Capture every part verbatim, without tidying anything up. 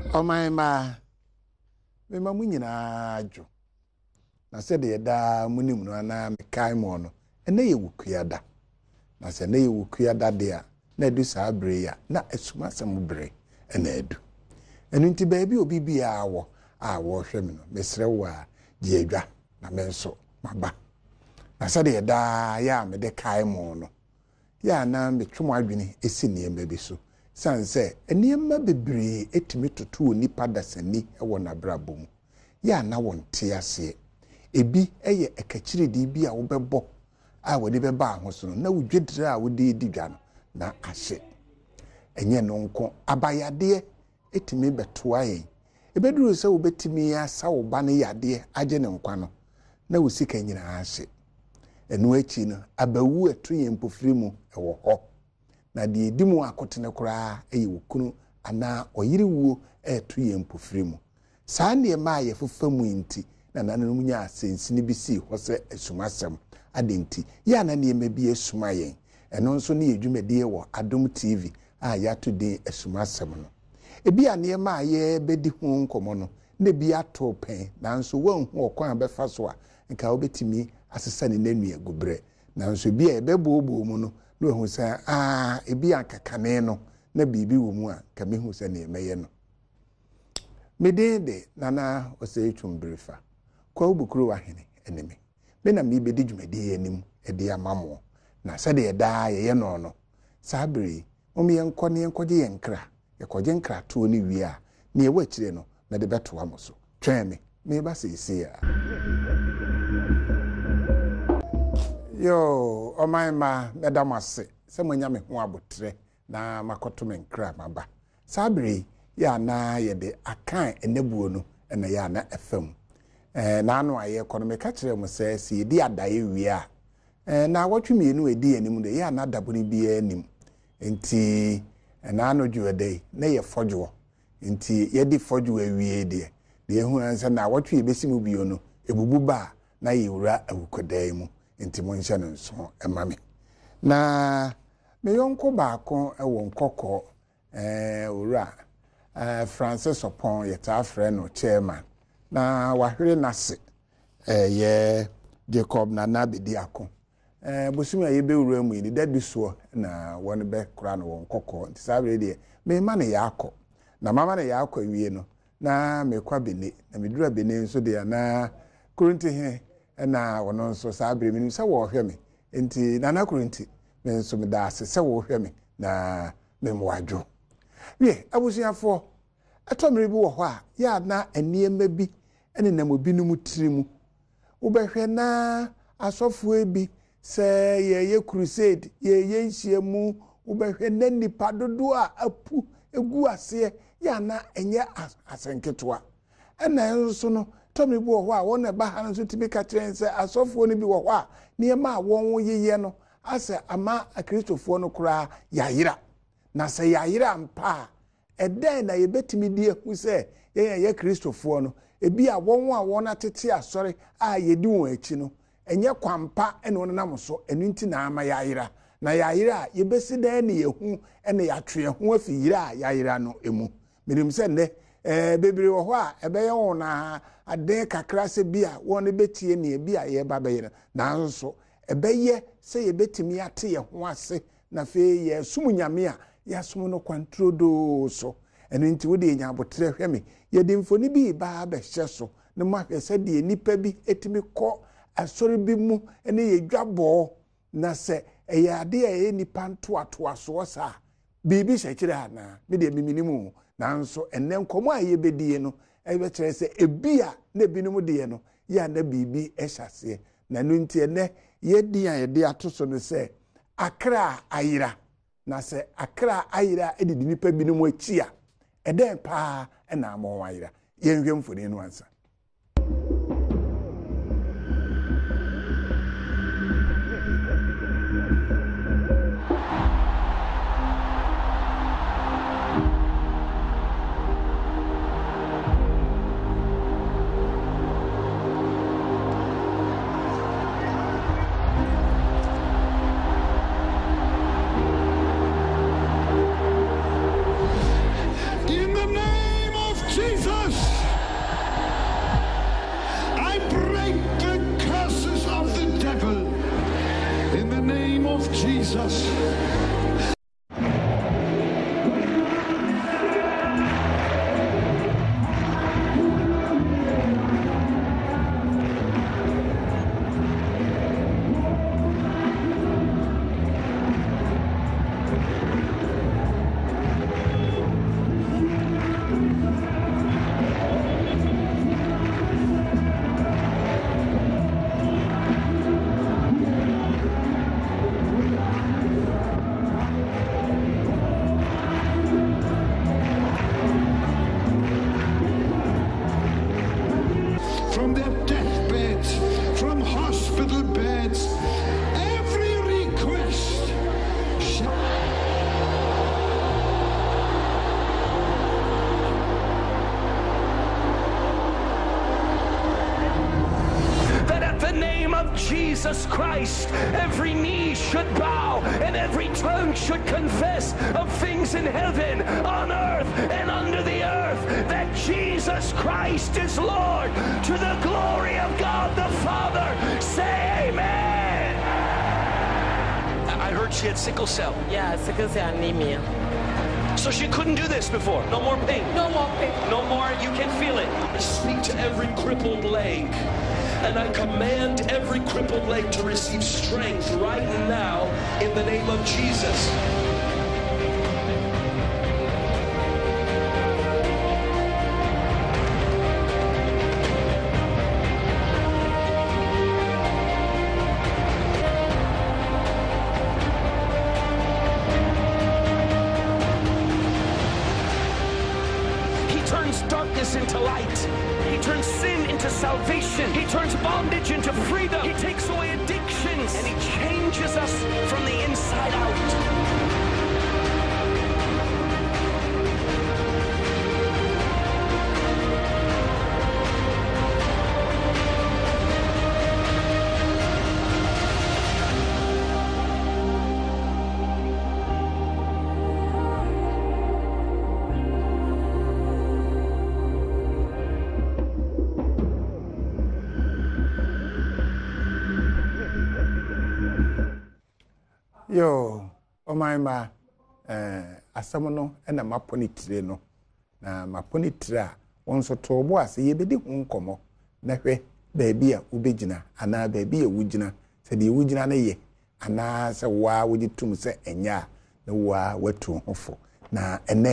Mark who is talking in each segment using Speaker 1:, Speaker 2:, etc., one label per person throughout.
Speaker 1: my ma me ma munyina adwo na se de da munim no na me kai mo no ene ye wukuada na se ne ye wukuada de a na edu sa bre ya na esuma sam bre ena edu enu nti baabi obi bia awo a wo hwe me no mesre wo a di adwa na me nso maba na se de da ya me de kai mo no ya na me twemo adwene esi ne mba bi so sanse eniyema bebre etimi tutu onipa dasani e wo na brabom ya na wonte ase ebi eye ekachiredi bi a wo bebo a wodi beba ahoso no na wudwedire a wodi edidwa no na ahye enye no nko abayade etimi betoa yen ebeduru se wo betimi asa wo ba ne yade age ne nkwa no na wo sika nyina ahye enu achi no abawu eto yen pofiri mu e wo ho na de edimu akotene kura eye wokunu ana oyire wuo eto yen pofiri mu saa ne ma ye fofamu nti na nananum nya asensini bi si ho se asumasem adenti ya na ne ma bi asuma yen eno nso ne edwumade wo Adom T V a ya to den asumasem no ebi ane ma ye bedi ho nkomo no ne bi ato pen nanso wanhu okwan befa so a nka obetimi asesa ne nanu agubre nanso bi e bebobo mu no no hu sa ah ebi ankakane no na bibi wo mu a ka mehu sa ne meye no medede nana oseitumbrifa kwa ubukuru wa hene eneme me na me bedi dwumade anim ede amamo na sade ye da ye no no sabri omi yenko ne yenko je yenkra ye koje nkra to ni wi a ne ye wachire no me de beto amoso twen me me ba sisi a yo o my ma medamase se monya me ho abotre na makoto me nkra maba sabri ya na ye de akan enebuo no na ya na efam eh na anu aye economic ka kire mo se si di adaye wi a eh na watwemi enu edi anim de ya na daboni bi anim nti na anu juwede na ye fodwo nti ye di fodwo awie de de ehu ansa na watwe besimu bio no ebubu ba na ye wura awukodai mu nti mo nhyɛ no nso emame na me yonko baako ewo nkokɔ eh wura eh Francis Opon yeta frɛ no chairman na wahwere nase eh ye Jacob na na bedi ako eh bosumi aye be wura mu ni dadu so na won be kura no won nkokɔ nti sabre de me ma ne yakɔ na mama ne yakɔ wie no na me kwa bene na me dura bene nso de na kurunti he na wono nso sabre me nso wo hwe me nti na na kurunti me nso me da ase se wo hwe me na me mwadwo wie abusuafo atomre bi wo ho a ya na aniema bi ene nam obi no mutirimu wo behwe na asofo ebi se ye ye crusade ye ye nhyiamu wo behwe na nipa dodo a apu egu ase ya na enye asenketoa ena nso no tomre bi wo ho a won ba ha nso tibi ka kire nse asofo no bi wo ho a niema a won wo yeye no ase ama akristofo no kura yayira na se yayira mpa eden na yebetimi die hu se ye ye kristofo no ebi a won a won atete asori a yedi won achi no enye kwampa ene won nam so enu nti na ama yayira na yayira yebesi dan ne yehu ene yatwe ho afiyira a yayira no emu minim se ne eh bebre wo ho a ebeye won na ade kakra se bi a won betie ne bi a ye ba beye na nso ebeye se yebetimi ate ye ho ase na fe ye sumu nyame a ya sumu no kwantrodo so enu nti wo de nya abotre hwe me ye de mfoni bi ba ba hye so ne ma hwe se de nipa bi etimi kɔ asori bi mu ene ye dwabo na se eye ade a ye nipa nto ato aso sa bibi hye kire ana me de miminimu na nso enne nkomo a ye bedie no e be kire se ebi a na binum de no ya na bibi ehyase na nu nti enne ye di a ye de atoso no se akra ayira na se akra ayira edidi nipa binum achi a eden pa na amon ayira ye nhwe mfoni no ansa
Speaker 2: In the name of Jesus. From their deathbeds, from hospital beds, every request shall...
Speaker 3: That at the name of Jesus Christ, every knee should bow and every tongue should confess of things in heaven, on earth, and under the earth, that Jesus Christ is Lord, to the glory of God the Father. Say amen. I heard she had sickle cell.
Speaker 4: Yeah, sickle cell anemia.
Speaker 3: So she couldn't do this before. No more pain.
Speaker 4: No more pain.
Speaker 3: No more, you can feel it. I speak to every crippled leg. And I command every crippled leg to receive strength right now in the name of Jesus. He turns darkness into light. He turns sin into salvation. He turns bondage into freedom. He takes away addictions. And he changes us from the inside out.
Speaker 1: Yo, oh my ma, eh, asamono ena maponi tire no, na maponi tire one so tobo ase ye bedi ho nkomo na hwe baabi a ubegyina ana baabi a wugina se de wugina na ye ana se wa wugitum se enya na wa watu hofo na ene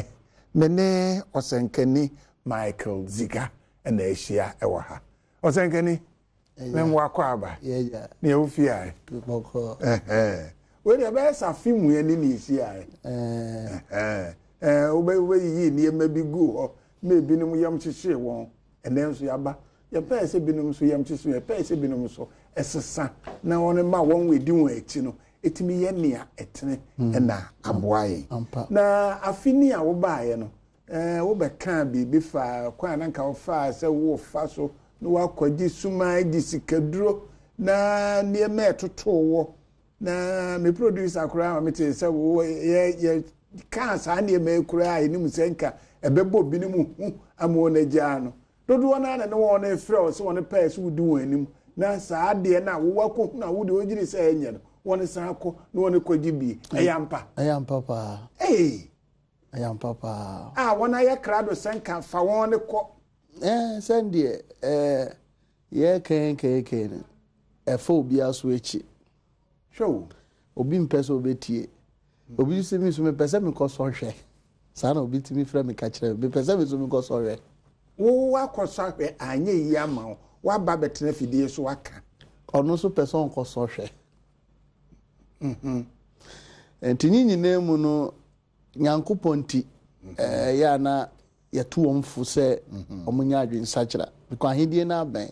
Speaker 1: mene osenkani Michael Ziga ena ehia ewa ha osenkani memwa akwa aba
Speaker 5: yeah
Speaker 1: ne ofi ai
Speaker 5: boko
Speaker 1: eh eh we dey be safimu ye ni ni si ai
Speaker 5: eh
Speaker 1: eh eh obe obe yi ni ema bi gu ho me binum yam kyehye won ene nso yaba ye pɛ se binum so yam kyehye ye pɛ se binum so esesa na won ma won wedi won achi no etimi ye nea etene na aboaye na afini a wo baaye no eh wo be kan bibi fa kwa na nka wo fa se wo fa so no wakwaji suma gi sikaduro na ne me etoto wo na me producer akura me te se wo ye ye kan sa ne me kura enim senka ebebo binimu hu amo na gya no dodo na na wo na efre so won pass wo di won anim na sa ade na wo wako na wo de ogiri se enye no won san akọ na won kwaji bi ayampa
Speaker 5: ayampa pa
Speaker 1: eh
Speaker 5: ayampa pa
Speaker 1: ah won aye krado senka fa won ne ko
Speaker 5: eh sendie eh ye ken ken ken e fo obi aso echi
Speaker 1: show
Speaker 5: obi mpese obetie obi se mi so me pese me ko so hwe sa na obi timi fra me ka kire me pese me so me ko so hwe
Speaker 1: wo wakoso hwe anye yi ama wa ba betena fidie so waka
Speaker 5: ono so pese on ko so hwe mhm entinyi nyina mu no nyankoponti eh ya na yetu omfu se omunya adwensa kira because ahedie na aban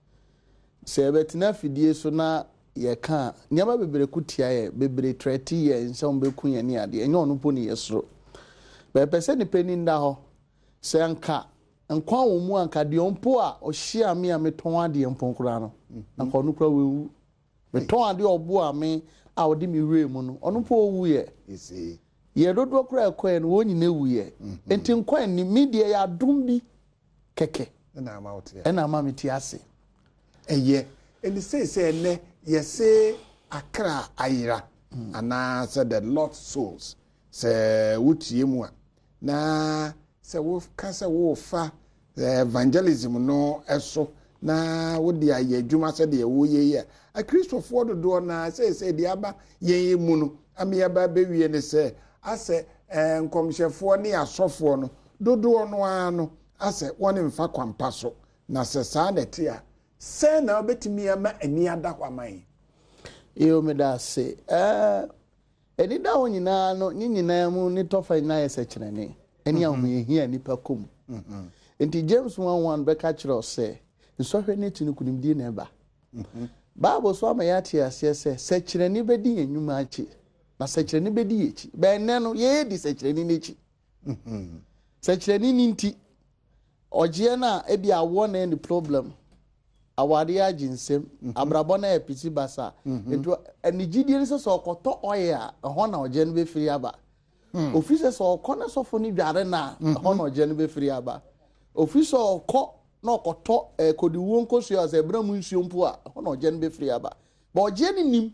Speaker 5: se betena fidie so na ye ka nyama bebere kutia ye bebere treti ye nse ombeku ye ni ade enye ono po ni yesro be pese ni peni nda ho se anka nkwa wo mu anka de ompo a ohia me a meton ade mponkura no anka ono kura wewu meton ade obo a me a odi mi we mu no ono po owu ye
Speaker 1: isi
Speaker 5: ye dodo kura ekwan no wonyina ewu ye enti nkwan ni media ya dum bi keke
Speaker 1: na ama ote
Speaker 5: ena ama meti ase
Speaker 1: eye eni se se ne yese akra ayira ana say the lost souls say wutie mu a na say wo ka say wo fa evangelism no eso na wo di aye adwuma say de wo ye ye a Christopher do na say say de aba ye mu no ami aba be wie ne say ase nkomhyefo ne asofo no dodo no ano ase woni mfa kwampa so na se saa na te a se na obetimi ama ani ada kwaman
Speaker 5: yo me da se eh eni da wo nyina no nyi nyina mu ni tofa na yese kyerene eni ahom ye hia nipa kom mhm enti James one one be ka kyerɛ se nsohwe ne tinu kunimdi na ba mhm Bible so ama ya tie ase se se kyerene be di enwuma achi na se kyerene be di echi be ne no ye di se kyerene ni echi mhm se kyerene ni nti oje na e bi awo na any problem awade aginsem abrabo na epiti basa ento enigidie ni so so okoto oye a ho na oje no be firi aba office so okona sofo ni dware na ho na oje no be firi aba office okọ na okoto kodiwo nkosu as ebramu nsuo mpo a ho na oje no be firi aba ba oje ni nim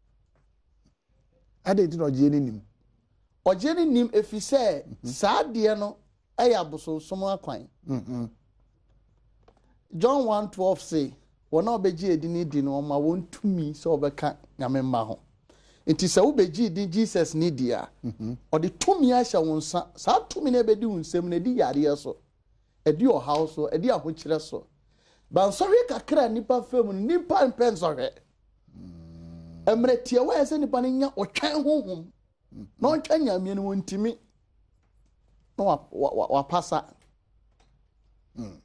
Speaker 1: ade ti na oje ni nim
Speaker 5: oje ni nim efise saade no eya boso somo akwan mhm John one twelve say wona obeji edini di no ma won tumi so obeka nyame ma ho enti se obeji di Jesus ni dia mhm odi tumi a hya won sa sa tumi na ebedi unsem na di yare so edi o house so edi ahokyere so ban sohwe kakra nipa fam nipa mpen sohwe emre tie wa ese nipa ne nya otwan honhom na otwan nyame no wontimi no wa wa, wa pasa
Speaker 1: mm.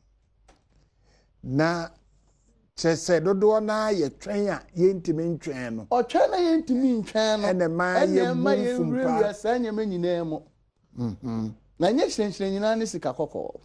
Speaker 1: na chese dodo na ye twen a ye ntimi ntwen no
Speaker 5: o twen na ye ntimi ntwen no
Speaker 1: ene ma ye
Speaker 5: mufumpa sa nyama nyina mu mhm na nye hyenhyen nyina ne sika kokko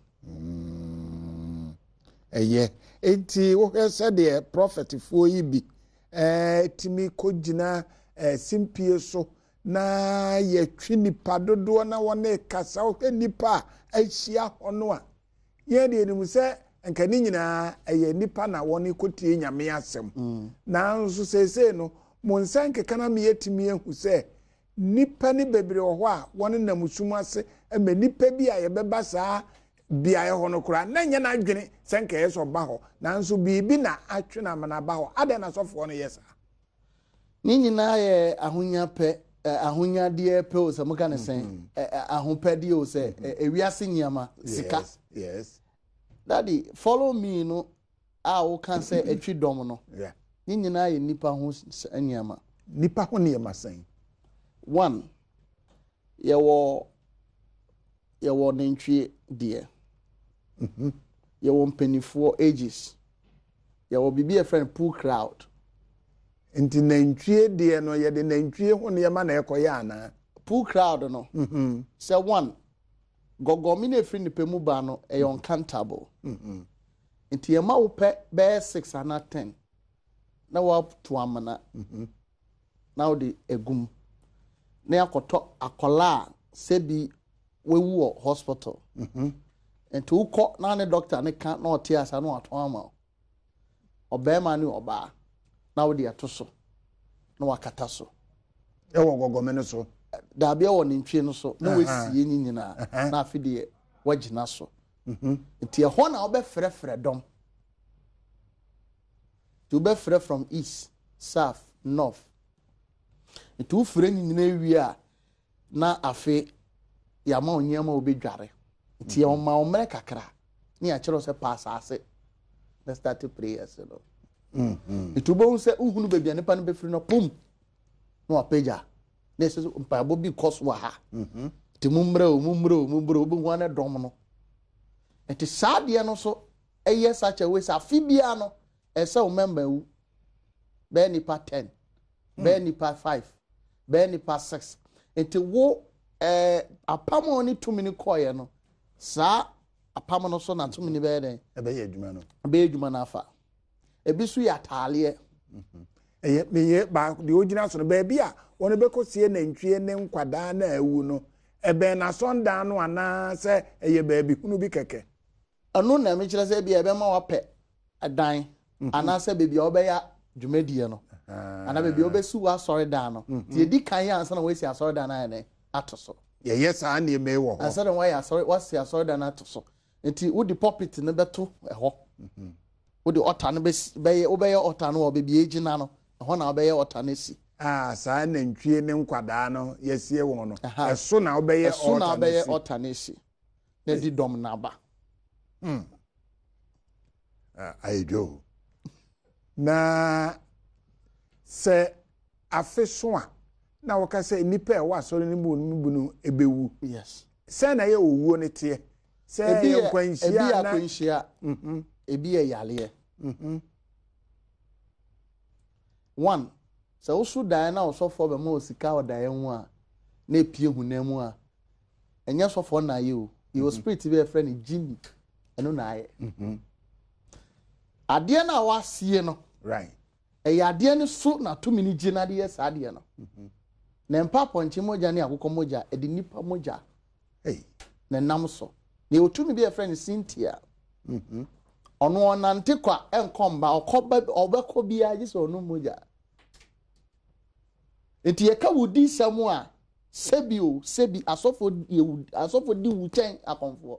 Speaker 1: mm eye enti wo hwese de prophet fo yi bi eh timi kogina eh simpie so na ye twi nipa dodo na wona kasa wo nipa ahia hono a ye de nim se nka ni nyina eye nipa na woni kotie nyame asem mm. na nso sese no mo nsanke kana me yetimi ehu se nipa ni bebre ho a woni na musum ase ema nipa bi a ye beba saa bia ye ho no kura na nya na adwene sanke ye so ba ho na nso bibi na atwe na mana ba ho ade na sofo no yesa
Speaker 5: ni nyina ye ahonya pe ahonya de pe o se muka ne sen ahopede o se ewiase nyama sika
Speaker 1: yes, yes.
Speaker 5: Daddy, follow me no a wo kan say etwi dom no.
Speaker 1: Yeah.
Speaker 5: Ni nyina ye nipa ho anyama.
Speaker 1: Nipa ho ne masan.
Speaker 5: One. Ye wo ye wo nantwie de. Mhm. Ye wo mpanifo ages. Ye wo bibi a friend pool crowd.
Speaker 1: Enti nantwie de no ye de nantwie ho ne ma na ekoye ana.
Speaker 5: Pool crowd no.
Speaker 1: Mhm.
Speaker 5: Say one. Gogomi na efiri nipa mu ba no e uncountable
Speaker 1: mhm
Speaker 5: enti e ma wo pe be six and ten na wa to amana
Speaker 1: mhm
Speaker 5: na wo de egum na yakoto akola sebi wewu hospital
Speaker 1: mhm
Speaker 5: enti ukọ na ne doctor ne kan na ote asa na wato ama obema ne oba na wo de atoso na wakata so
Speaker 1: e wo gogomi no so
Speaker 5: da bia wo ntwe no so na wesie nyi nyina na afide wagina so mhm nti e ho na obefrefre dom to be free from east south north nti wo frɛ nyi nyina wi a na afi ya ma onyama obedware nti e ma omre kakra ni a kyerɛ se pass ase let's start to prayers no mhm nti bo se uhunu bebia nipa no befiri no pum no apeja nese mpa bo bi koswa ha mhm ti mumre o mumre o mumre o bu wane dom no eti saade no so eye sacha we sa fibia no ese o member wu be nipa ten be nipa five be nipa six eti wo eh apamo ni two minute koye no sa apamo no so na two minute be den
Speaker 1: e be ye adwuma no
Speaker 5: be adwuma na afa ebi su ya taale
Speaker 1: mhm eye me ye ba de ogina so no ba bia woni be kosie na ntwie ne nkwada na awu no ebe na sonda no ana se eye ba bi hunu bi keke
Speaker 5: anu na me kire se bia ebe ma wape adan ana se bebia obeya dwumadie no ana be bi obesu wa sorry dan no ti edi kan ya ansa na we si asori dan na ne atoso
Speaker 1: ye yes an ye me wo ho
Speaker 5: ansa na we ya asori wa si asori dan na atoso enti wo di pulpit ne beto eho wo di altar ne be be wo be ye altar no wo be bi ejina no eho na wo be ye altar ne si
Speaker 1: ah saa na ntwie ne nkwadaa no yesie won no eso na wo be ye altar
Speaker 5: eso na wo be ye altar ne si na di dom na ba
Speaker 1: mm ah ayo na se afeso a na wo ka se nipa e wa asori ne bu ne bu no ebewu
Speaker 5: yes
Speaker 1: se na ye owuo ne te se ye kwanhia
Speaker 5: na ebi
Speaker 1: ya
Speaker 5: kwanhia mhm ebi ye yale mhm one se wo su dan na osofo be ma osika odan hu a na epie hu na mu a enye sofo na ye o your spirit be friend Jimmy eno na aye mhm ade na wasie no
Speaker 1: right
Speaker 5: e ya ade ne so na to mini gina de yes ade no mhm na mpa ponche moja ne akoko moja e de nipa moja
Speaker 1: hey
Speaker 5: na nam so na otumi be friend Cynthia mhm ono onante kwa enkomba okoba obeko bia ji so no moja enti ye ka wudi samu a sebi o sebi asofo asofo di wuchen akonfo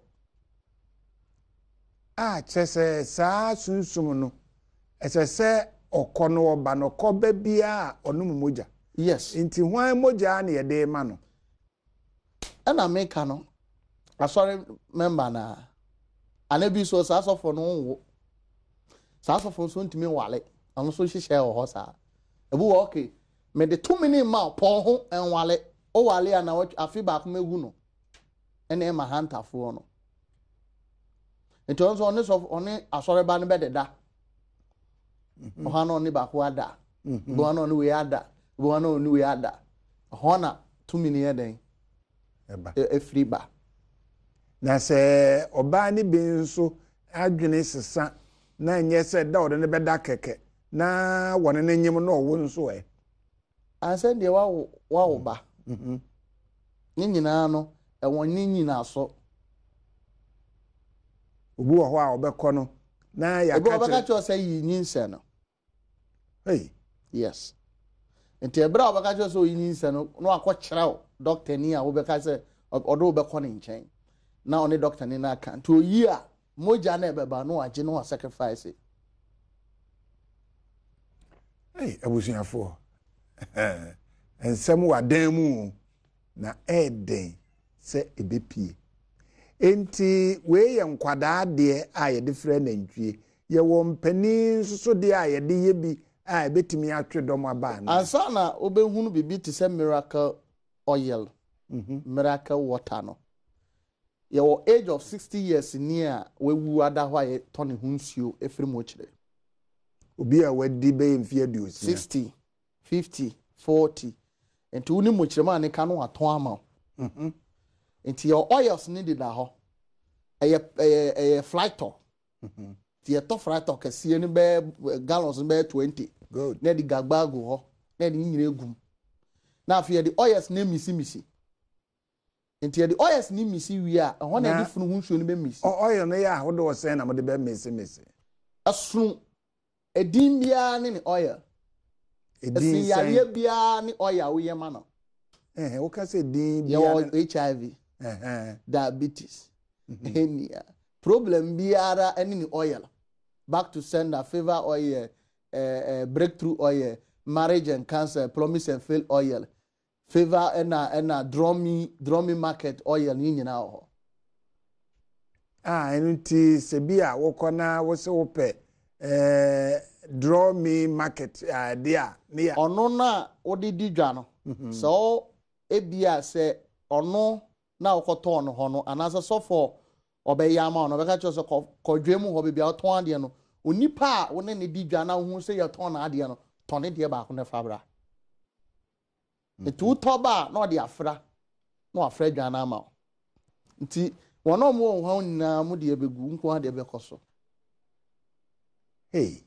Speaker 1: ah chese saa sunsum no esese okono oba no koba bia onum moja
Speaker 5: yes
Speaker 1: nti hwan moja na ye de ma no
Speaker 5: ana meka no asori member na anabi so saa asofo no wo saa asofo so ntimi wale anu so hihye o ho saa ebu wo okay me de two minute ma pon ho enwale o wale ana afi ba ko megu no ene ma hantafo no eto so oni so oni asori ba ne bededa o ha no ni ba ko ada bo no ni we ada bo no ni we ada ho na two minute eden
Speaker 1: eba
Speaker 5: e free ba
Speaker 1: na se oba ni bi nso adwene sesa na nye se da ode ne beda keke na wone ne nyim no wo nso e
Speaker 5: anse de wa wa wo ba mhm ni nyina no e won ni nyina so
Speaker 1: obu ho a obekọ no na ya
Speaker 5: ka obeka cho say yi nyinse no
Speaker 1: hey
Speaker 5: yes enti ebra obeka cho so yi nyinse no no akọ kyerɛw doctor ni a obeka say odo obekọ ne nkyɛn na oni doctor ni na kan to yi a moja na ebeba no age no sacrifice
Speaker 1: hey abusuafo ensem wadan mu na eden se ebepie enti we ye nkwadaa de a ye de frɛ na ntwie ye wo mpani nso de a ye de ye bi a ebetimi atwe dom aba na
Speaker 5: ansa na obehunu bibi te se miracle oil mhm miracle water no ye wo age of sixty years near we wu ada hwa ye tone hunsuo efiri mo kire
Speaker 1: obi a wadi be mfie aduosia
Speaker 5: sixty fifty forty enti woni mo kire ma ne ka no aton ama mhm enti your oils need da ho eye eye eye flighter mhm ti ye to flighter kase ni be gallons be twenty
Speaker 1: good
Speaker 5: na di gagbago ho na di nyire gum na afia di oils na misi misi enti di oils ni misi wi a ho na di funu hunsuo ni be misi
Speaker 1: oil no ya ho do sen na mo de be misi misi
Speaker 5: asunu edin bia ni oil edin ya ye bia ni oil wo ye ma no
Speaker 1: eh wo ka se din
Speaker 5: bia H I V
Speaker 1: eh
Speaker 5: diabetes hernia problem biara any ni oil back to sender favor oil eh uh, breakthrough oil marriage and cancer promise and fail oil favor ena ena drummy drummy market oil ni nyina ho
Speaker 1: ah enti se bia wo kona wo se wo pe eh drummy market idea ne ya
Speaker 5: ono na wo di di dwa no so ebia se ono na okoto no ho no anasa sofo obeya ma no beka cho so kodwe mu ho bibia oton ade no onipa a wo ne ne di dwa na hu se ye ton na ade no ton ne de ba ko ne fabra etu toba na ode afra na afra dwa na ma nti wono mo ho nyina mu de ebegu nko ade bekoso
Speaker 1: hey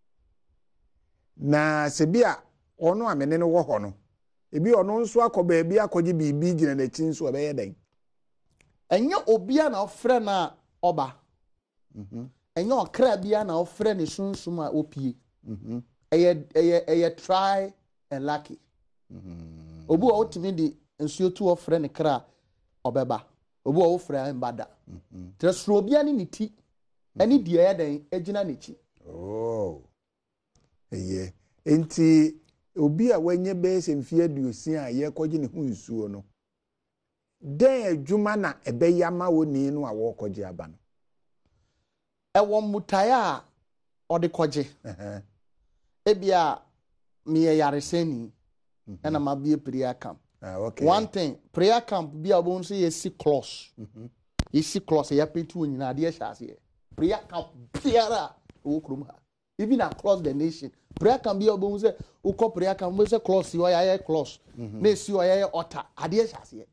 Speaker 1: na se bia ono amene no wo ho no ebi ono nso akoba ebi akoje bibi gina na chi nso obeye den
Speaker 5: enye obia na ofre na oba mhm enye okra bia na ofre ne sunsum a opie mhm eye eye eye try and lucky obu o timi di nsuo tu ofre ne kra obeba obu o ofre mbada tresro obia ni niti ani die ya den agina nechi
Speaker 1: oh eye enti obi a wanye base mfie aduosin a ye kwaje ne hu nsuo no den adwuma na ebeyama woni no a wo kwaje aba no
Speaker 5: ewo mutaya ode kwaje eh ebia me yareseni na ma bie prayer camp
Speaker 1: ah okay
Speaker 5: one thing prayer camp bia obon so ye si close mhm ye si close ya petu nyina de hyase prayer camp biara wo krom ha even across the nation prayer camp bia obon so ukọ prayer camp we say close yo ya close na si yo ya altar ade hyase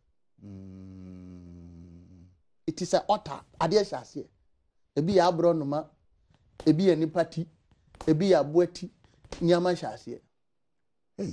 Speaker 5: it is a altar ade hyase ebi ya abro noma ebi ya nipati ebi ya boati nyama hyase
Speaker 1: hey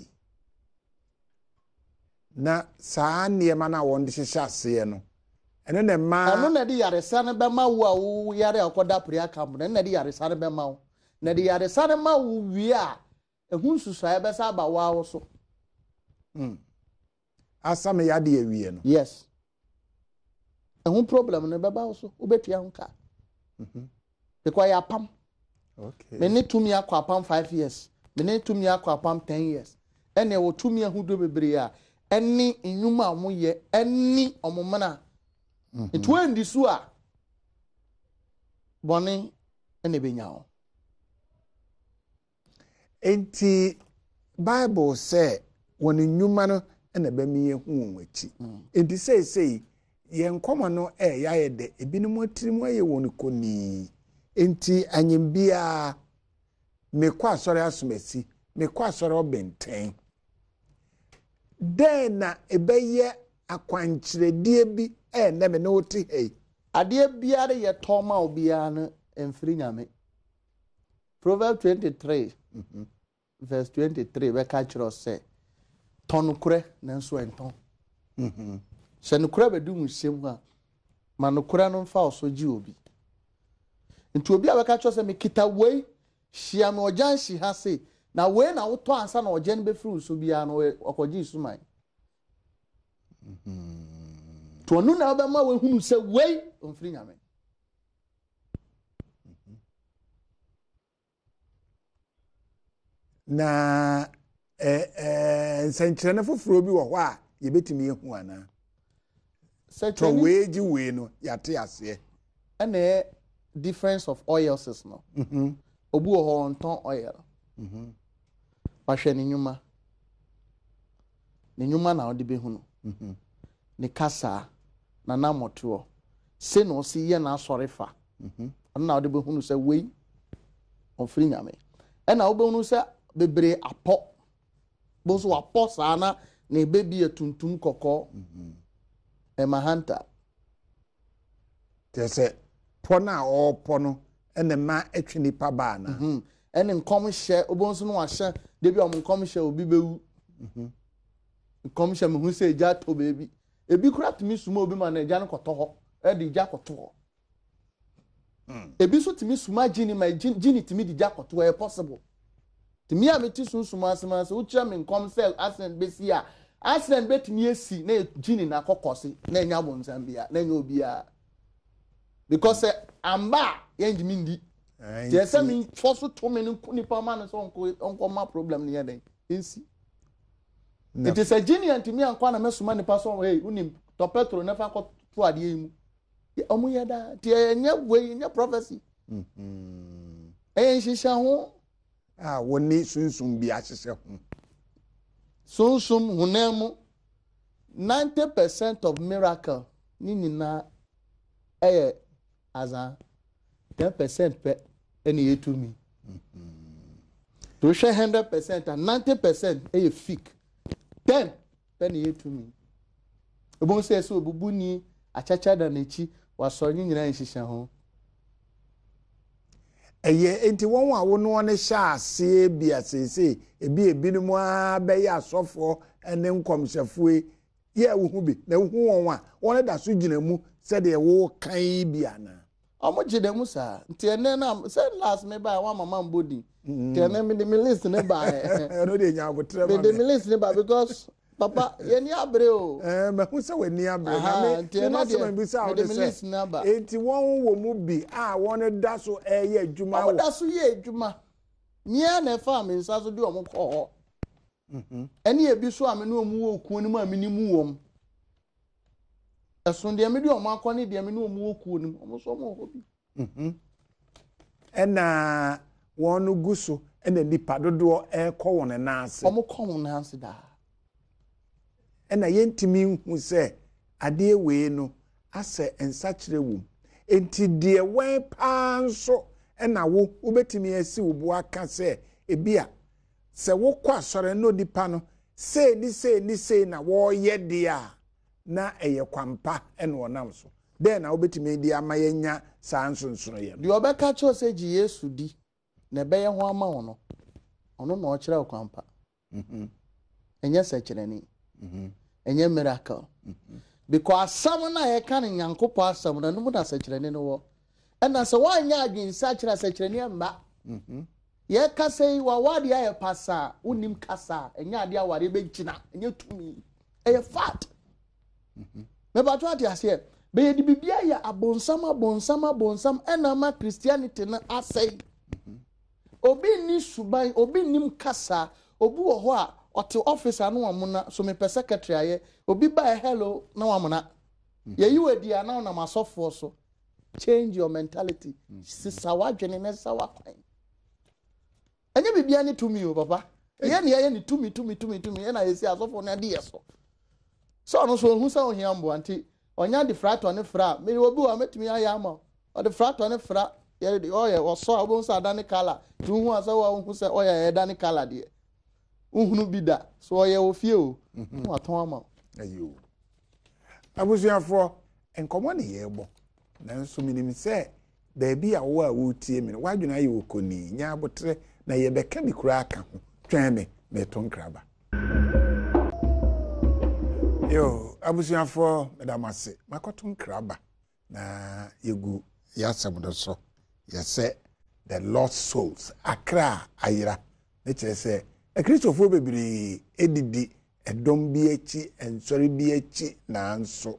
Speaker 1: na saa niema na won de hyhyase no eno ne ma
Speaker 5: eno na de yaresa ne be ma wo a wo yare akoda prayer camp na de yaresa ne be ma wo na de yaresa ne ma wo wi a ehun susu ya be sa ba wa wo so
Speaker 1: mm asame ya de awie no
Speaker 5: yes ehun problem ne be ba wo so obetua nka mhm because ya pam
Speaker 1: okay
Speaker 5: me ne tumi akwa pam five years me ne tumi akwa pam ten years ene wo tumi ahudo bebre a eni inwuma amoye eni omomana etu endi so a boni ene benyawo
Speaker 1: enti bible say woni nwuma no ene ba mi hu wonwachi enti say say ye nkomo no e ya ye de ebinom atirimu aye woni koni enti anyimbia me kwa asore asomasi me kwa asore obenten den na ebeye akwankyerede bi e na me no ti hei
Speaker 5: ade biara ye toma obia no emfiri nyame Proverbs twenty-three mm-hmm. verse twenty-three we ka kiro say tonukure nanso enton mhm se nukure bedu musem ha manukure no mfa osoji obi nti obi a we ka kiro say me kita wei hia me ojan hyi ha say na wei na wo to ansa na oje no be firi so bia no okoji suman mhm to nu na be ma we hunu say wei omfiri nyame
Speaker 1: na eh eh senkyerene foforo bi wo ho a ye betimi ehu ana to weji we no yate ase
Speaker 5: ene difference of oils no mhm obu ho nton oil mhm ahwe ni nyuma ni nyuma na odi be hu no mhm ni kasa na na moto se no si ye na asorefa mhm na odi be hu no se wei ofri nyame ena obe hu no se bebre apo boso apo sana na bebi etuntum kokko mhm e mahanta
Speaker 1: tese pona o pono ene ma etwini pa ba na
Speaker 5: mhm ene nkom hye obonso no ahye debi om nkom hye obi bewu mhm nkom hye me hu se ja to bebi ebi kura timi suma obi ma na ja no koto ho e di ja koto ho mhm ebi so timi suma gini ma gini timi di ja koto e possible timi a meti sun suma asema se ucha me nkom cell accident besi a accident betimi esi na gini na kokosi na enya bonzam bia na enya obi a because amba yenjimi ndi je se mi fosu to me nipa ma no so onko onko ma problem ni yeden ensi it is a genie antimi anko na mesuma nipa so hey unim to petro na fa ko to ade yimu omu yeda ti enye we enye prophecy mhm eh shisha ho
Speaker 1: ah woni sunsun bi ahyehe ho
Speaker 5: sunsun hunemu ninety percent of miracle ni nyina eh aza ten percent pe eni etumi mhm to share one hundred percent and ninety percent eh fake ten pe ni etumi obon se so obubu ni achacha da nachi wasonyi nyina nhihye ho
Speaker 1: eye enti won wa wo no ne sha ase bia sese ebi ebinum a be ya asofo ene nkomhyefue ye wo hu bi na wo hu won a won da so gina mu se de wo kan bia na
Speaker 5: omo gide mu sa nti ene na say last me buy one mama mbodi nti ene me the list ne buy
Speaker 1: no dey nya abotre
Speaker 5: me the list ne buy because papa ye ni abre o
Speaker 1: eh me hu say we ni abre na me no say me bi say o say enti won wo mu bi ah won da so eye adwuma wo
Speaker 5: da so ye adwuma mia na fa me nsa so de omo kọ ho mhm ene e bi so ame no omu wo ku ni mu ame ni mu wom esun de me de omo akọ de me no omu wo ku ni omo so omo ho bi
Speaker 1: mhm ena won gu so ena nipa dodo e kọ won na ase
Speaker 5: omo kọ won na ase da
Speaker 1: ena yentimi hu se ade we no ase ensakire wom enti de wen pa nso ena wo obetimi asi wo bo aka se ebia se wo kwa sore no dipa no se ni se ni se na wo ye de a na eye kwampa ena wonam so den na obetimi di amayenya sa nsonsono ye
Speaker 5: de obeka cho se ji Yesu di na be ye ho ama wono ono na o kire kwampa mhm enye se kire ni mhm enye miracle mhm because some na ye kan nyankopo asam na numu na se kire ni no wo ena se wanya adwin sa kire se kire ni mba mhm ye ka sei wa wade aye pasa unim kasa enye ade aware be gina enye tumi eye fat mhm me ba to ade ase be ye di bibia ya abonsam abonsam abonsam ena ma Christianity na asei mhm obi ni suban obi nim kasa obi wo ho a ote officer no amuna so me pe secretary aye obi ba hello na wamuna ye yiwe dia na na masofo so change your mentality sisa wadwene na sisa wakwan anya bibia ni tumi o papa ye ne ye ni tumi tumi tumi tumi ye na yesi asofo na de yeso so no so hu sa ohia mbo anti onya de frato ne fra me obi wa metumi aya ama o de frato ne fra ye de o ye o so obo nsa dane kala tu hu asa wa hu se o ye dane kala de uhunu bida so oye ofie o waton ama
Speaker 1: ayo abusuafo enkomo ne yebo nanso minim se da bi a wo a wo tie mi wadwuna ye okoni nya abotre na ye beka bi kura aka ho twen me me to nkraba yo abusuafo medamase makoto nkraba na yegu yasem do so yese the lost souls akra ayira ne kire se e Christopher bebiri edidi edom bi echi ensori bi echi na nso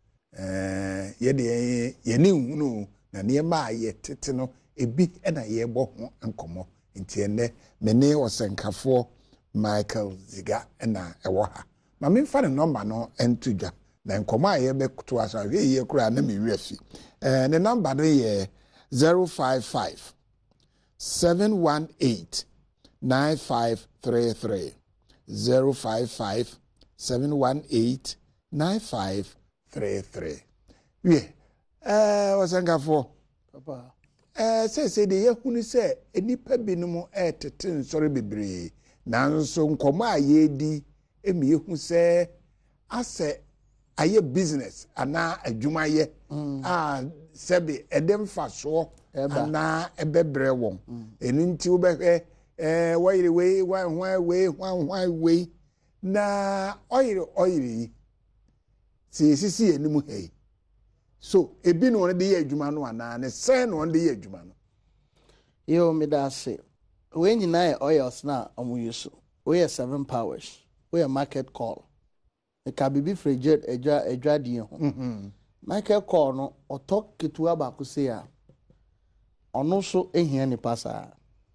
Speaker 1: eh ye de ye ne hunu na ne ma ye tete no ebi na ye bɔ ho nkomo nti ene me ne osenkafo Michael Ziga na ewo ha ma me fa ne number no entudwa na nkomo a ye bekoto asa ye ye kura na me wiafi eh ne number no ye zero five five seven one eight nine five three three zero five five seven one eight nine five three three. Yeah, uh, wasangafo
Speaker 5: papa.
Speaker 1: Eh, say say the yehuni say enipa binumu eh tete nsori bebre. Nanso nkoma ayedi emi yehu say ase aye business ana adwuma ye mm. ah sebe edem faso ana ebebre won mm. enu nti wo behwe eh wayire we wan hwan we hwan hwan we na oyire oyire si sisi enimu hey so ebi no de ye adwuma no ana ne se no de ye adwuma no
Speaker 5: yo me da se we nyina e oils na omuyuso we are seven powers we are market call e ka bibi frigid edwa edwa die ho mhm market call no otok ketua ba ko se ya ono so ehia ni pasa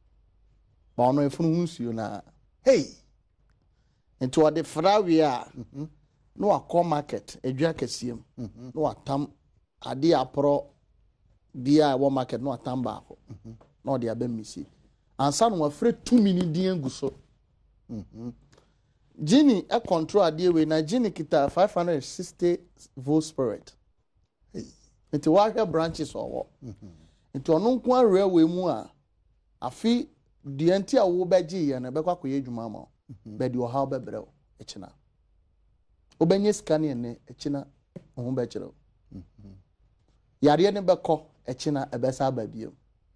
Speaker 5: ba ono efunu hunsuo na
Speaker 1: hey
Speaker 5: into the frawe a mhm no akọ market edwa kasiem mhm no atam ade apro dia wo market no atam ba ko mhm no de abamisi ansa no afre two minutes din guso mhm Gini a control ade we na Gini kita five hundred sixty volt spirit nti wa hwe branches owo mhm nti ono nko awre we mu a afi de anti a wo beji ye na bekwa koye adwuma ma be de o ha bebre o echina obenye scan ne echina ho be kire mhm yare ne beko echina ebesa ba biem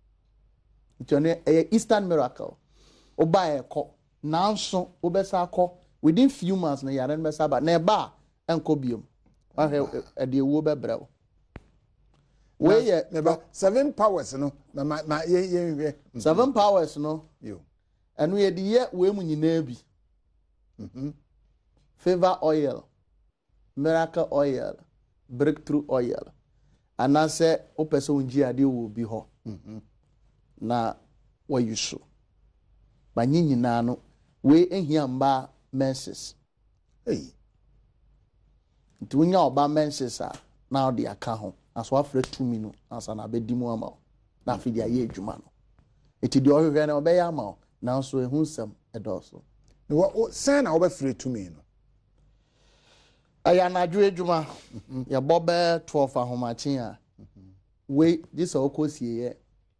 Speaker 5: nti ono e Eastern miracle oba eko nanso obesa akọ within few months na yare ne besa ba na ba enko biem wa hwe e de wo bebre o we ye
Speaker 1: never seven powers no na na ye ye
Speaker 5: seven powers no
Speaker 1: yo
Speaker 5: enu ye de ye we mu nyina bi
Speaker 1: mhm
Speaker 5: favor oil miracle oil breakthrough oil anase opese unji ade wo bi ho
Speaker 1: mhm
Speaker 5: na wa yusu ba nyina no we ehia mba menses
Speaker 1: hey
Speaker 5: nti wonya oba menses a na odi aka ho aso afre two minu asa na bedi mu ama na afidi aye adwuma no enti de ohwehwe na obeya ama na so ehunsam edoso
Speaker 1: no sen na obefre to me no
Speaker 5: aya na adwo adwuma ya bobe twelve ahomachen a we this okosie ye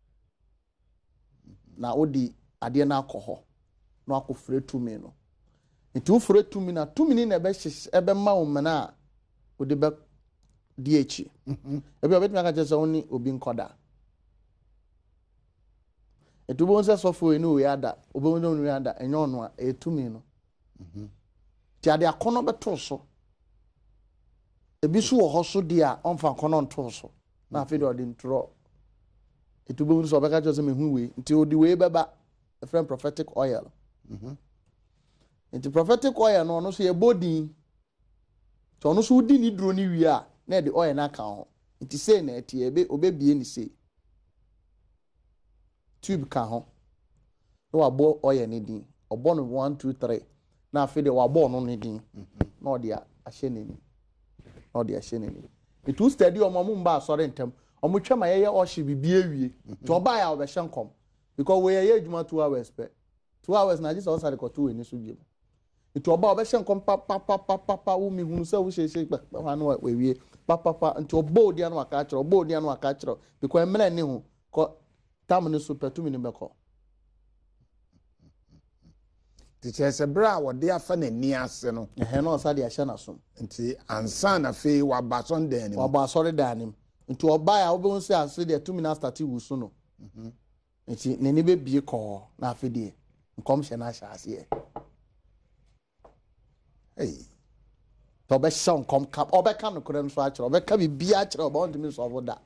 Speaker 5: na odi ade na akoho no akofre two me no enti ufre two me na two me na ebe ebe ma wo mena odi be D H. Mhm. Ebi obetumi aka chese oni obi nkoda. Etubo nse sofo eni we ada, obo no we ada, enye ono a etumi no. Mhm. Ti ade akono beto so. Ebi so wo hoso dia onfa akono nto so. Na afi de odi ntro. Etubo nse obeka chese mehu we, nti odi we beba a friend prophetic oil. Mhm. Nti prophetic oil no no so ye body. So no so di ni duro ni wi a na de oil na kan ho nti say na eti ebe obebie ni say tube kan ho no wabo oil ni din obo no one two three na afi de wabo no ni din na odi a ahye ni ni na odi ahye ni ni itu study omo mu mba asore ntem omo twema ye ye ohye bibie wie to oba ya obehye nkom because we ye adwuma two hours pe two hours na just osare ko two eni so biem itu oba obehye nkom pa pa pa pa pa wo mi hunu se wo hyehye pa no we wie pa pa pa nti obo dia no aka kire obo dia no aka kire because emle ni hu ko tam ni super two mi beko
Speaker 1: ti chese bra wo de afa na ni ase no
Speaker 5: ehe no sa de ahye na som
Speaker 1: nti ansa na fe wa ba son dan ni
Speaker 5: wa ba sori dan ni nti oba ya obo nse ase de two mi na start wusu no mhm nti ne ni be bie ko na afi de nkom hye na ahye ase
Speaker 1: hey
Speaker 5: to be shon kom kap obeka no kure nso akire obeka bibia akire oba on timi so da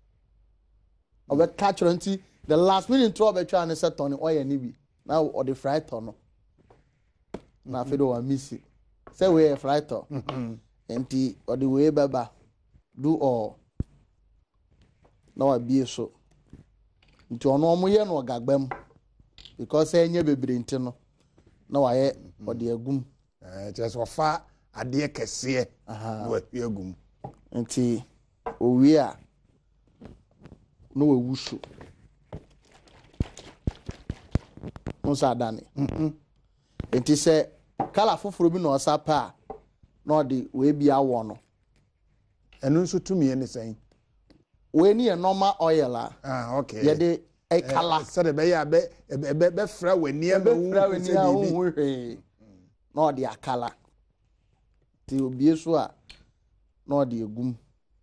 Speaker 5: obeka akire nti the last minute to obetwa ne set on oil ni bi na o the fry to no na fedo wa misi say we fry to nti o the we baba do all na wa bie so nti ono omo ye no gagbam because enye bebre nti no na wa ye o the agum
Speaker 1: eh just ofa ade kese na wa agum
Speaker 5: nti owi a no we wusu Musa dani mhm nti se kala foforo bi na osapa na odi we bia wo no
Speaker 1: enu nso tumi ne sen
Speaker 5: we ni e normal oil a
Speaker 1: ah okay
Speaker 5: ye de e kala
Speaker 1: se de be ya be be be fra wani ama wu
Speaker 5: fra wani a wu hwe na odi akala ti obi so a na odi egum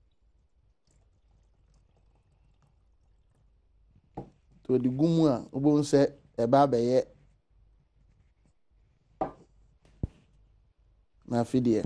Speaker 5: to di gumu a obo nse e ba be ye na fidie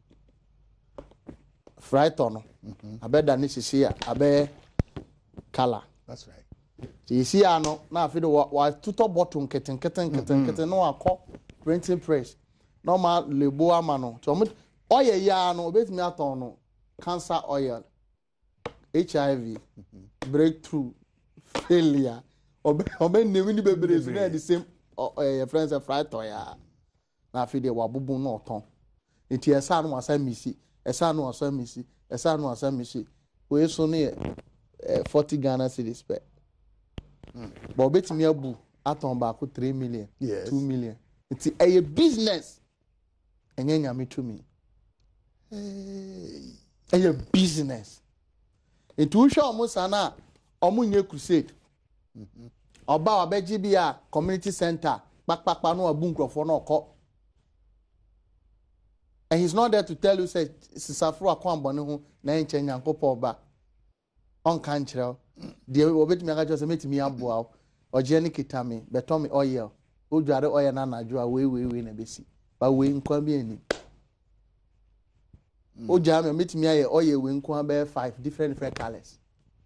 Speaker 5: frito no mhm abeda ni sisi a abe kala
Speaker 1: that's right
Speaker 5: sisi a no na fidie wa tuto bottle keten keten keten keten no akọ printing press no ma lebo ama no to mo oil ya no obetimi aton no cancer oil H I V breakthrough failure obe obe nemi ni bebre so na the same eh friends of frito ya na fidie wa bubu no oton enti esa no asa misi esa no asa misi esa no asa misi we so ne forty Ghana cedis pe but betimi abu aton ba ko three million
Speaker 1: yes.
Speaker 5: two million enti a business enye nyame to me hey a business enti wo hwa omo sana omo nye crusade mhm oba obaji bia community center pakpakpa no abu nkrofo no okọ. And he's not there to tell you say sisafro akwambone ho na enche nyankopo ba on kan kire de obetimi aka jo say metimi aboa oje ni kitami betomi oil ojuare oil na najo a we we we na besi ba we nkwa bi ani oja me metimi aye oil we nkwa be five different different colors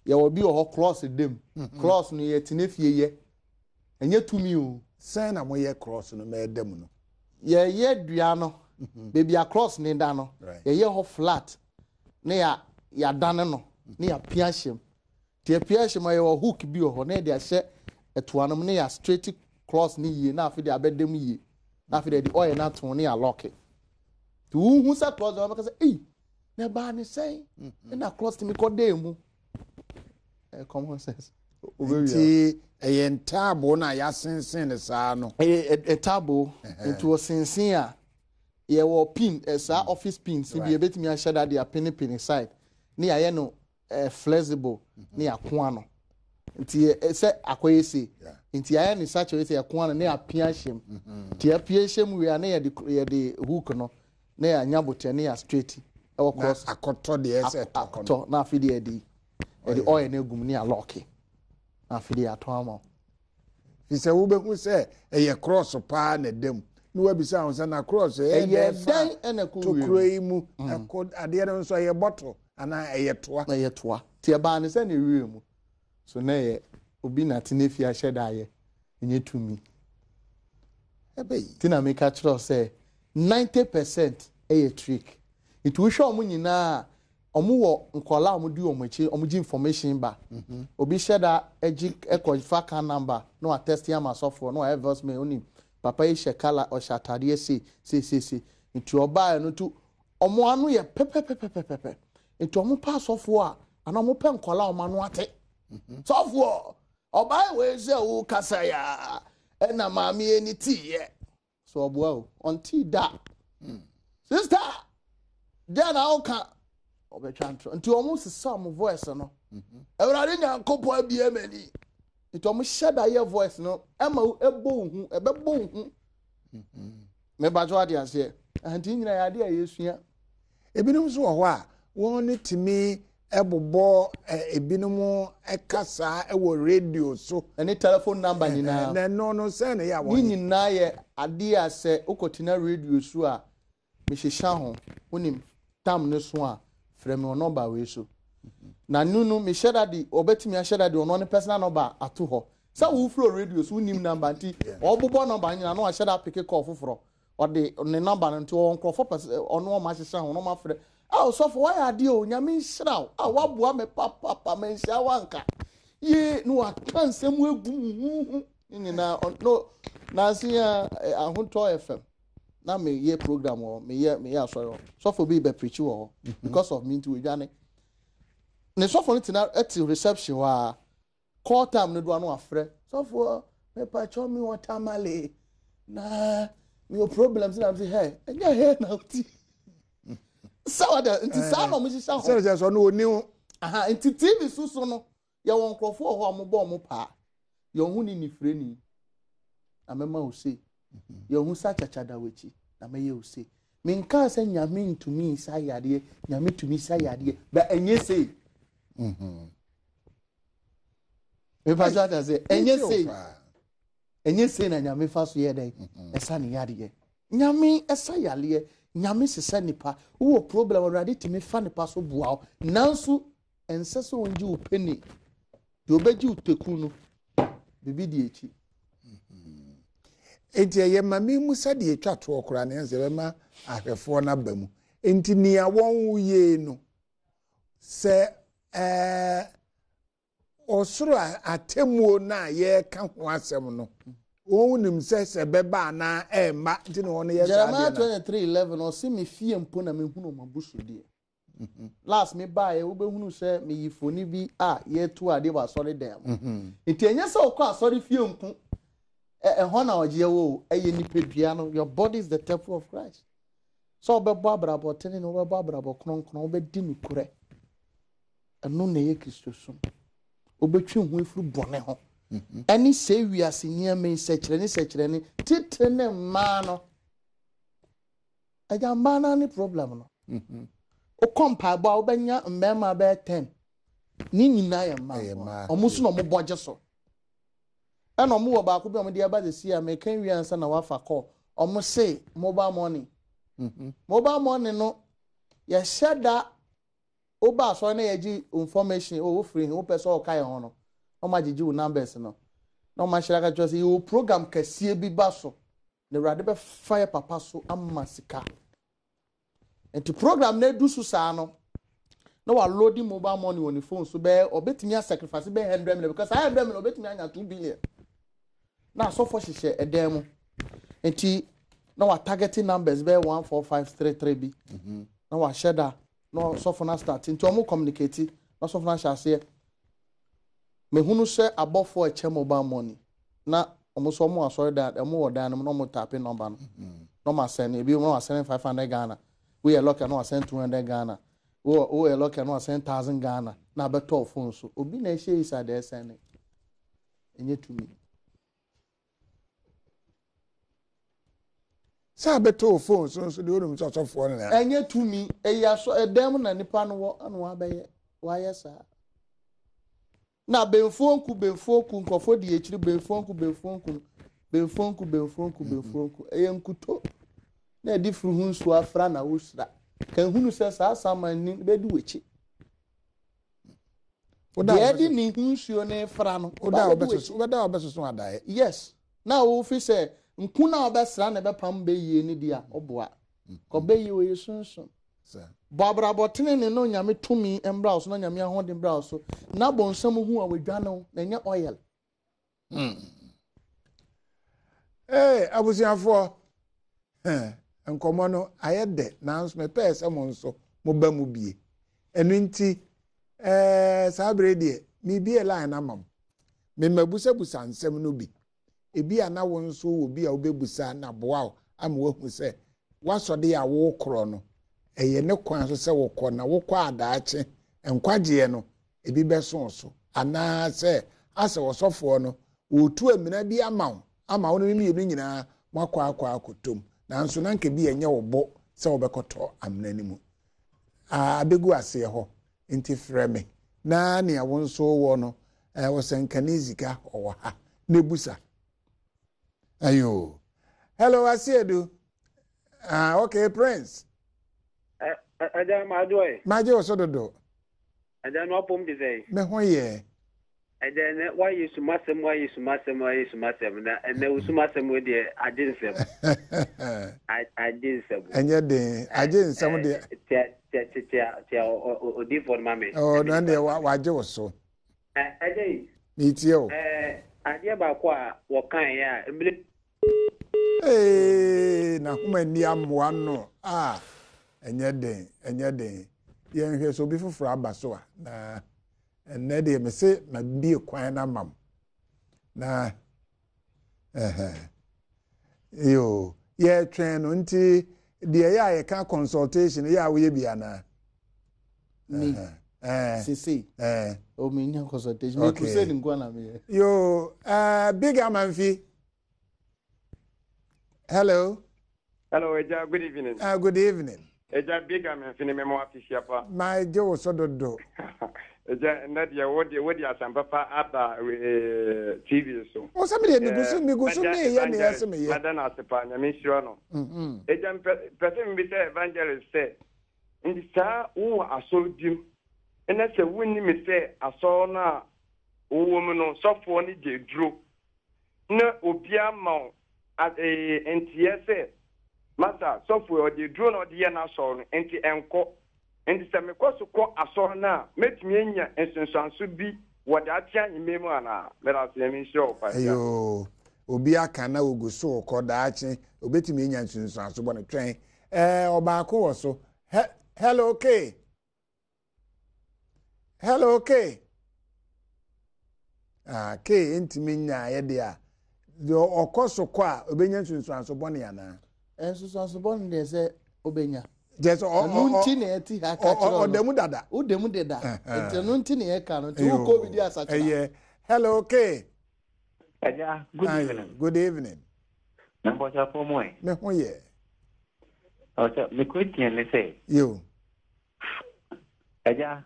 Speaker 5: ye will be a cross dem cross no ye tinefie ye enye tumi o
Speaker 1: sen na moye cross no me dem no
Speaker 5: ye ye dua no baby a cross ne da no ye ye ho flat ne ya ya dane no ne ya pia hyem tie pia hyem ye wo hook bi ho ne de ahye etuanom ne ya straight cross ne yie na afi de abedem yie na afi de oil na ton ne ya lock tu hu sa cross no be say eh na ba ne say na cross me ko dey mu eh common sense
Speaker 1: ti eye ntabo na ya sensen ne saa no
Speaker 5: eh tabo into sensen a ye wo pin esa office pin si bi ebetimi a shada de a pin pin side ne ya ye no flexible ne ya ko ano nti se akoyesi nti ya ne such way say ko ano ne apia hyem ti apia hyem we na ye de ye de hook no ne ya nyabote ne ya straight e wo cross
Speaker 1: akoto de ese
Speaker 5: to na afi de edi e de oil na gum ne ya lock na afi de ato ama
Speaker 1: fi se wo be hu se eye cross pa na dem no wa bisa ho se na cross e
Speaker 5: ye dan ena ku
Speaker 1: to kroi mu akod ade no so ye bottle ana eye toa
Speaker 5: na ye toa ti ba ne se na wi mu so na ye obi na tenefi a sheda ye enye tumi
Speaker 1: ebe
Speaker 5: ti na me ka tro se ninety percent eye trick it we show mu nyina omu wo nkola omu di omu echi omu ji information ba obi sheda eji ekwa ka number no attest ya ma software no ever me oni papa yi shekala o shatade ese se se se nti oba no tu omo anu ye pepe pepe pepe nti omo pa software a ana omo pe nkola omo anu ate software oba we ze wo kasa ya na maami eni ti ye so obo o onti da sister then how can obetwa ntro nti omo sisa omo voice no ewrade nyankopo abie mani nti omo sheda ye voice no ema ebo hu ebebo hu me bajo ade ase anti nyina ya ade ayesua
Speaker 1: ebinom so ho a won ne timi ebobo ebinom ekasa ewo radio so
Speaker 5: any telephone number nyina
Speaker 1: na no no say na ya won
Speaker 5: nyina ye ade ase okotina radio so a me hihya ho wonim tam ne so a frɛ me number we so na nunu me share that the obetimi a share that the ono personal number ato ho say wo flow radio so nim number nti obobo number nyina no a share that pick call foforo or the ne number nti on crofo ono ma hihya ho no ma frɛ ah so for why ade o nyame nhiraw ah waboa me papa papa me nhia wanka ye no akansem egu nyina no na sia ahonto F M na me ye program o me ye me ye asoro so for be be preach wo because of me to edwane ne so for it na at reception wa call time no do anu afre so for me pa cho me watermale na me problems na say hey enya here na uti so that nti sa no me sisa ho
Speaker 1: so so no oni
Speaker 5: aha nti T V susu no ye won krofo ho ambo mo pa ye hu ni ni frɛ ni amema o say ye hu sa chachada wechi na me ye o say me nka se nyame ntumi sa yade nyame tumi sa yade ba enye say mhm me fa jada say enye say enye say na nyame fa so ye den esa ne yade nyame esa yale nyame sesa nipa wo problem already timi fa nipa so bua nanso ense so onji openi de obeji uteku no bibi di echi
Speaker 1: enti ye mami musa de etwa to okura ne nse be ma ahwefo na bamu enti nia won wuye no se eh osoro atemuo na ye ka ho asem no wonim se se beba na e ma nti no no ye sa
Speaker 5: Jeremiah twenty-three eleven o se me fie mpo na me hunu mabusu de last me buy e wo be hunu se me yifoni bi a ye to ade ba sorry dem nti enye se o kwa sorry fie mpo e ho na oje wo eye ni pedua no your body is the temple of Christ so be bo abrabo tene no be bo abrabo kronkron be di ni kure eno na ye Kristo so obetwe ho efuru bone ho ani se wiase niame sekire ni sekire ni titire ne ma no aja ma na ni problem no mhm o kompa ba obenya mmema be ten ni nyina ya ma omusu no mo boje so ena omo wo ba ko bi omo de aba de sia me kan wi ansa na wafa call omo say mobile money mhm mobile money no ya shada oba so na yaji information o free o person o kai ho no o ma gigi wo numbers no no ma shira ka chose you program kasie bi ba so the rade be fire papa so amma sika enti program na du su sa no no wa loading mobile money on the phone so be obetimi sacrifice be one hundred million because one hundred million obetimi anya two billion na so for hihye edem mu enti na wa targeting numbers be one four five three three bi mhm na wa sheda no so for na start enti omo communicate na so for na shase me hunu se abofo eche mobile money na omo so omo asori that omo wodan no mo tap number no no ma send e bi no send five hundred Ghana we are lucky no send two hundred Ghana o o are lucky no send one thousand Ghana na beto phone so obi na ehye isa de send enye to me
Speaker 1: sa beto phone so so de orum so so fo na
Speaker 5: enye to me eya so edem na nipa no wo anu abeye wa yesa na benfonku benfonku nkofo di echiri benfonku benfonku benfonku benfonku benfonku eyenkuto na di furu hu nso afra na wosra kan hunu se sa samani be di wechi oda di ni hu nsuo na afra no
Speaker 1: oda obeso oda obeso so adae
Speaker 5: yes na wo fi se nku na obesra na be pam be yie ni dia oboa ko be yie we sunsun Barbara botene ne no nyame tumi embra so no nyame ahode embra so na bonsam hu a wadwane na nya oil
Speaker 1: mm eh abusiafo eh enkomo no ayede na nso me pese mo nso mo ba mu bie enu nti eh sabre die mi bie line amam me mabusa busa nsem no bi ebi ana wo nso obi a obebusa na boa am wo hu se wasode ya wo kro no eye ne kwan so se wo kọ na wo kọ adaache enkwaje no ebi beso so ana se ase wo sofo no wotu amina bi amaw amaw no mi yenu nyina makwa akwa akotom na nso na nke bi enye wo bo se wo bekoto amna ni mu a abegu ase ho enti freme na ne awo nso wo no e wo senkanizika owo ha nebusa ayo hello asiedu ah okay prince
Speaker 6: Ada majoy.
Speaker 1: Maje osododo.
Speaker 6: Ada no pom de say.
Speaker 1: Me ho ye.
Speaker 6: Ada ne why you sumasem why you sumasem why you sumasem na and na sumasem we de ajinsem. I ajinsem.
Speaker 1: Enye de ajinsem de.
Speaker 6: Tia tia tia tia odi for mama.
Speaker 1: Oh no de waje wo so.
Speaker 6: Eh ade.
Speaker 1: Ni tie o.
Speaker 6: Eh ade ba kwa wo kan ya.
Speaker 1: Eh na kuma ni amwa no. Ah. Enye den enye den ye nhwe so bi fufura abaso a na enne de me se na bi kwan na mam na eh eh yo ye twen no nti de ya ye ka consultation ya wo ye bia na
Speaker 5: me
Speaker 1: eh
Speaker 5: sisi
Speaker 1: eh
Speaker 5: o me nya consultation me kuse ni ngwa na me
Speaker 1: yo uh big amanfi hello
Speaker 7: hello eja good evening
Speaker 1: uh good evening
Speaker 7: eja big amanfi ni memo afisia pa
Speaker 1: my jo sododo
Speaker 7: eja nadia wodi wodi asampapa aba T V so
Speaker 1: o sabe de migusu migusu me ye ne yase me ye
Speaker 7: madana asepa nya me shiro no
Speaker 1: mhm
Speaker 7: eja person bi say evangelist say ndi sa wo asodim ena se wonni me say aso na wo mu no sofo ni je duro na obia ma eh entie say masa sofo o de duro na o de na aso no enti enko enti se me kwaso ko aso na metumi enya ensensanso bi wada atia nyimemu ana mera se me show pa
Speaker 1: ayo obi aka na oguso ko daachi obetumi enya ensensanso bo ne twen eh obaako wo so hello okay hello okay ah ke entimi nya ye de a de okoso ko a obenya ensensanso bo ne yana
Speaker 5: ensensanso bo ne se obenya
Speaker 1: just o
Speaker 5: nunti na eti ha ka chiro
Speaker 1: o demu dada
Speaker 5: o demu dada enti nunti na e ka no ti u ko bi di asacha
Speaker 1: eh hello okay
Speaker 8: Aja, good evening.
Speaker 1: Good evening.
Speaker 8: Number cha for moi.
Speaker 1: Me ho ye.
Speaker 8: Ocha, me question le say.
Speaker 1: Yo.
Speaker 8: Aja.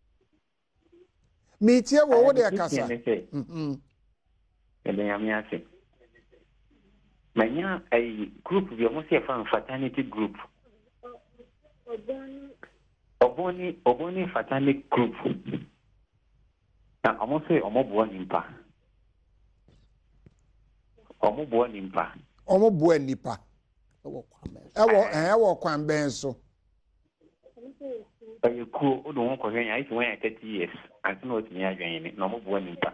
Speaker 1: Me tie wo wo de akasa.
Speaker 8: Mhm. Ele ya mi ase. Manya ai group bi mo se fan fraternity group. Oboni Oboni Satanic group. Na almost say omo bo nimpa. Omo bo nimpa.
Speaker 1: Omo bo nipa. Ewo kwan ben so.
Speaker 8: You cool, who don't want to I when I thirty years. I don't know what me again. No more born in pa.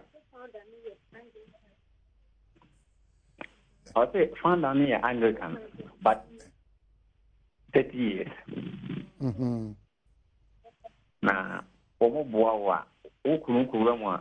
Speaker 8: I say found down here Anglican, but thirty years.
Speaker 1: Mm-hmm.
Speaker 8: Na omo boawa, o kunu kuramwa.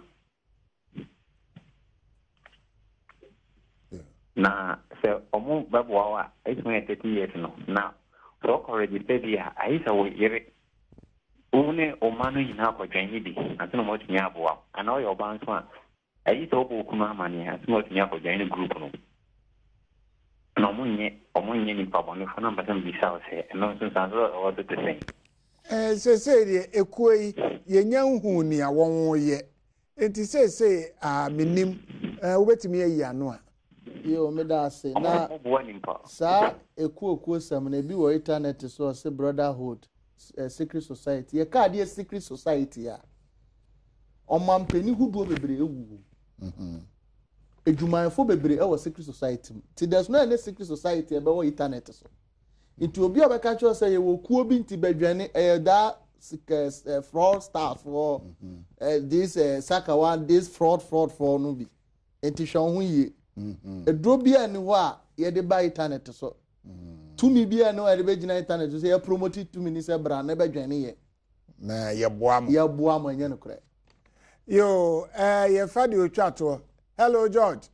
Speaker 8: Na se omo baboawa, I when I thirty years no. Now, so already thirty years, I say we hear it. One omano ina kwa jani bi asino mo tinya aboa ana oyo ban so a ayi to obo kuma amane asino tinya kwa jani group no na omunye omunye ni pabo no fana mbata mbisa o se no so san so o to te
Speaker 1: eh se se de ekoi ye nya hu ni awon ye enti se se a minim eh obetimi ayi ano a
Speaker 5: ye o me da se na sa eku oku sam na bi wo internet so se brotherhood Uh, secret society ye card ye secret society ya omampeni huduo bebre ewu mhm ejumanfo bebre e wo secret society ti there's no any secret society e be wo internet so nti obi obeka cho say ye wo kuo bi nti badwane e da fraud staff for this uh, sakawa this fraud fraud for no bi enti hwon ho ye mhm edro bi ani ho a ye de ba internet so tumi bia no e be gina internet so ye promote tumi ni se bra na be dwane ye
Speaker 1: na ye boam
Speaker 5: ye boam anya no kure
Speaker 1: yo eh ye fadi otwato hello George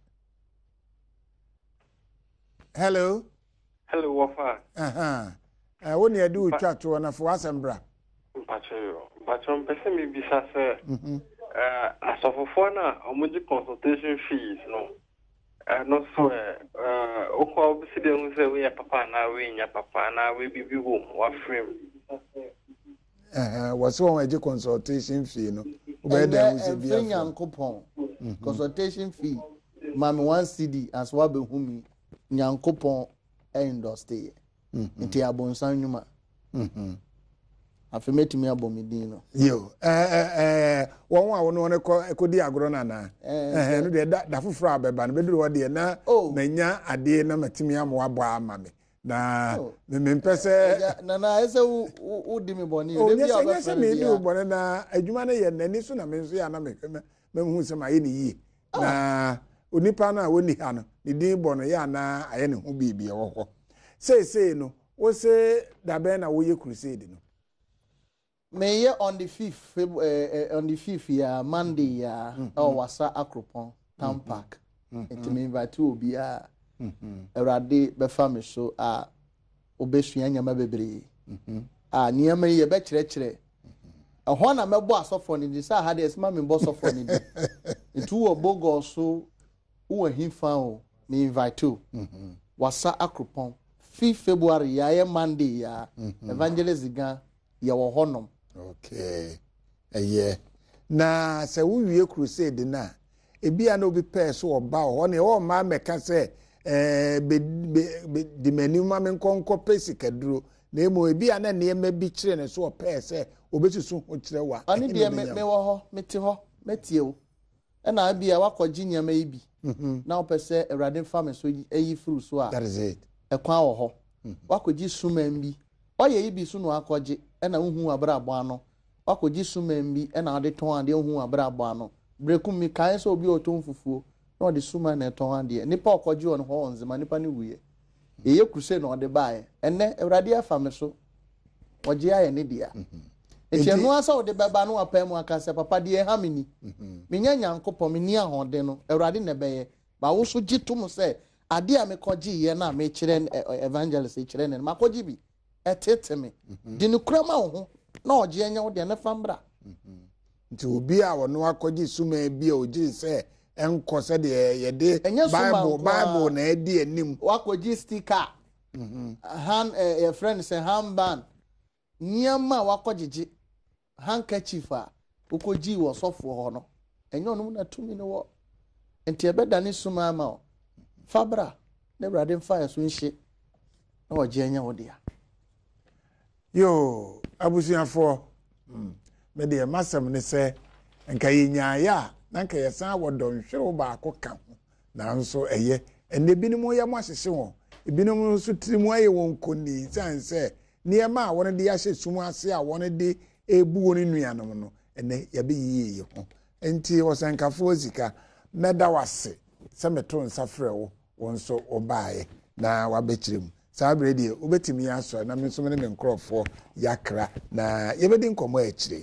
Speaker 1: hello
Speaker 9: hello wafa
Speaker 1: aha eh woni ade otwato na fo asembra
Speaker 9: mpacho mpacho mpese mi bisa se mhm eh asofofo na omuji consultation fees no no so eh uh okwa obisi de hu say we papa na we nya papa na we bibi wo wa frame
Speaker 1: eh was one we consultation fee no we dey hu say bia
Speaker 5: nyankopon consultation fee mama one C D as wa be hu mi nyankopon e industry nti abonsan nyuma mhm afemetimi abomidin no
Speaker 1: yo eh eh won wa won won ko di agro na na eh no de da fufura abeba no beduru wo de na manya ade na matimi amwa bo ama me na me mpese
Speaker 5: na na ese u di mi boni
Speaker 1: de bi aba se me di boni na adwuma na ye nani so na me nso ya na me me hu se ma ye ni yi na onipa na woni ha no ni din bo no ya na aye ne hu bibie wo ho sei sei no wo se da be na wo ye crusade no
Speaker 5: May on the fifth, uh, uh, on the fifth, yeah, Monday, yeah, mm-hmm. oh, wasa Akropon Town Park. It me invite to be a rade be family so a obesu anya mabebre. Ah, niam ye be kire kire. A hona me bo asofo ni di sa ha de esma me bo asofo ni di. Itu obogo so wo himfa o me invite to. Wasa Akropon fifth February yeah, Monday, yeah, Evangelist Gan ya wo honom.
Speaker 1: Okay. Eh yeah. Na se wo wie crusade na ebi ana obi pair so oba ho na o ma meka se eh be di menu ma men konko pesika duro na emo ebi ana ne ma bi kire ne so pair se obesusu ho kire wa
Speaker 5: ani de me me wo ho meti ho metie wo e na bia wakogi nyama yi bi na opese Awurade fam so eyi furu so a
Speaker 1: that is it
Speaker 5: e kwa wo ho wakogi suman bi oye yi bi so no akogi e na hu abra abo ano wakogi suman bi e na ade ton ade hu abra abo ano brekum mi kan so obi oton fufuo na ode suman na ton ade nipa okogi on ho onzema nipa ne wuye eye kruse na ode baaye enne Awurade afam so oje aye ne dia eche no asa ode beba no apam akase papa de ha meni menya nyankopɔ meni ahode no Awurade ne beye ba wo so gitum se ade a mekogi ye na me kire evangelist e kire ne makogi bi eteteme di ne kurama ho na oje anya wo de ne fambra
Speaker 1: nti obi a wono akogi suma bi a oji se enko se de ye de bible bible na edi anim
Speaker 5: wakogi sticker han a friend say handband nyama wakogigi handkerchief a ukogi wo sofo ho no enyo no na tumi ne wo enti ebeda ne suma ma o fabra ne Awurade mfa so nhye na oje anya wo dia
Speaker 1: yo abusuafo mm me de masam ne se nka yinyaya na nka yesan wodonhwere ba akoka nanso eye enne binom ye mo ahyehye won ebinom nso tirimu aye won koni sanse niema a won de yahye sumu ase a won de ebu won nuanom no enne ye be yiye ho enti wosankafo zika meda wase se meto nsafre wo wonso obaaye na wabekirem sabre die obetimi aso na me nso me ne nkrofo yakra na yebedi nkomo akire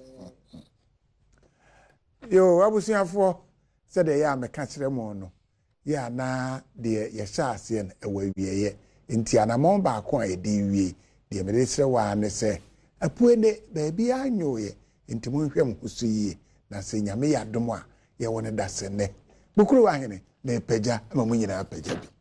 Speaker 1: yo abusuafo se de ya meka kire mo no ya na de ye sha ase en ewawieye enti anamon ba ko a edi wie de me de sire wa ne se apuene ba bia anyoye enti mo hwem husuyi na se nyame ya domo a ye woni dasene bukuru wa hene na pagya ama mo nyina pagya bi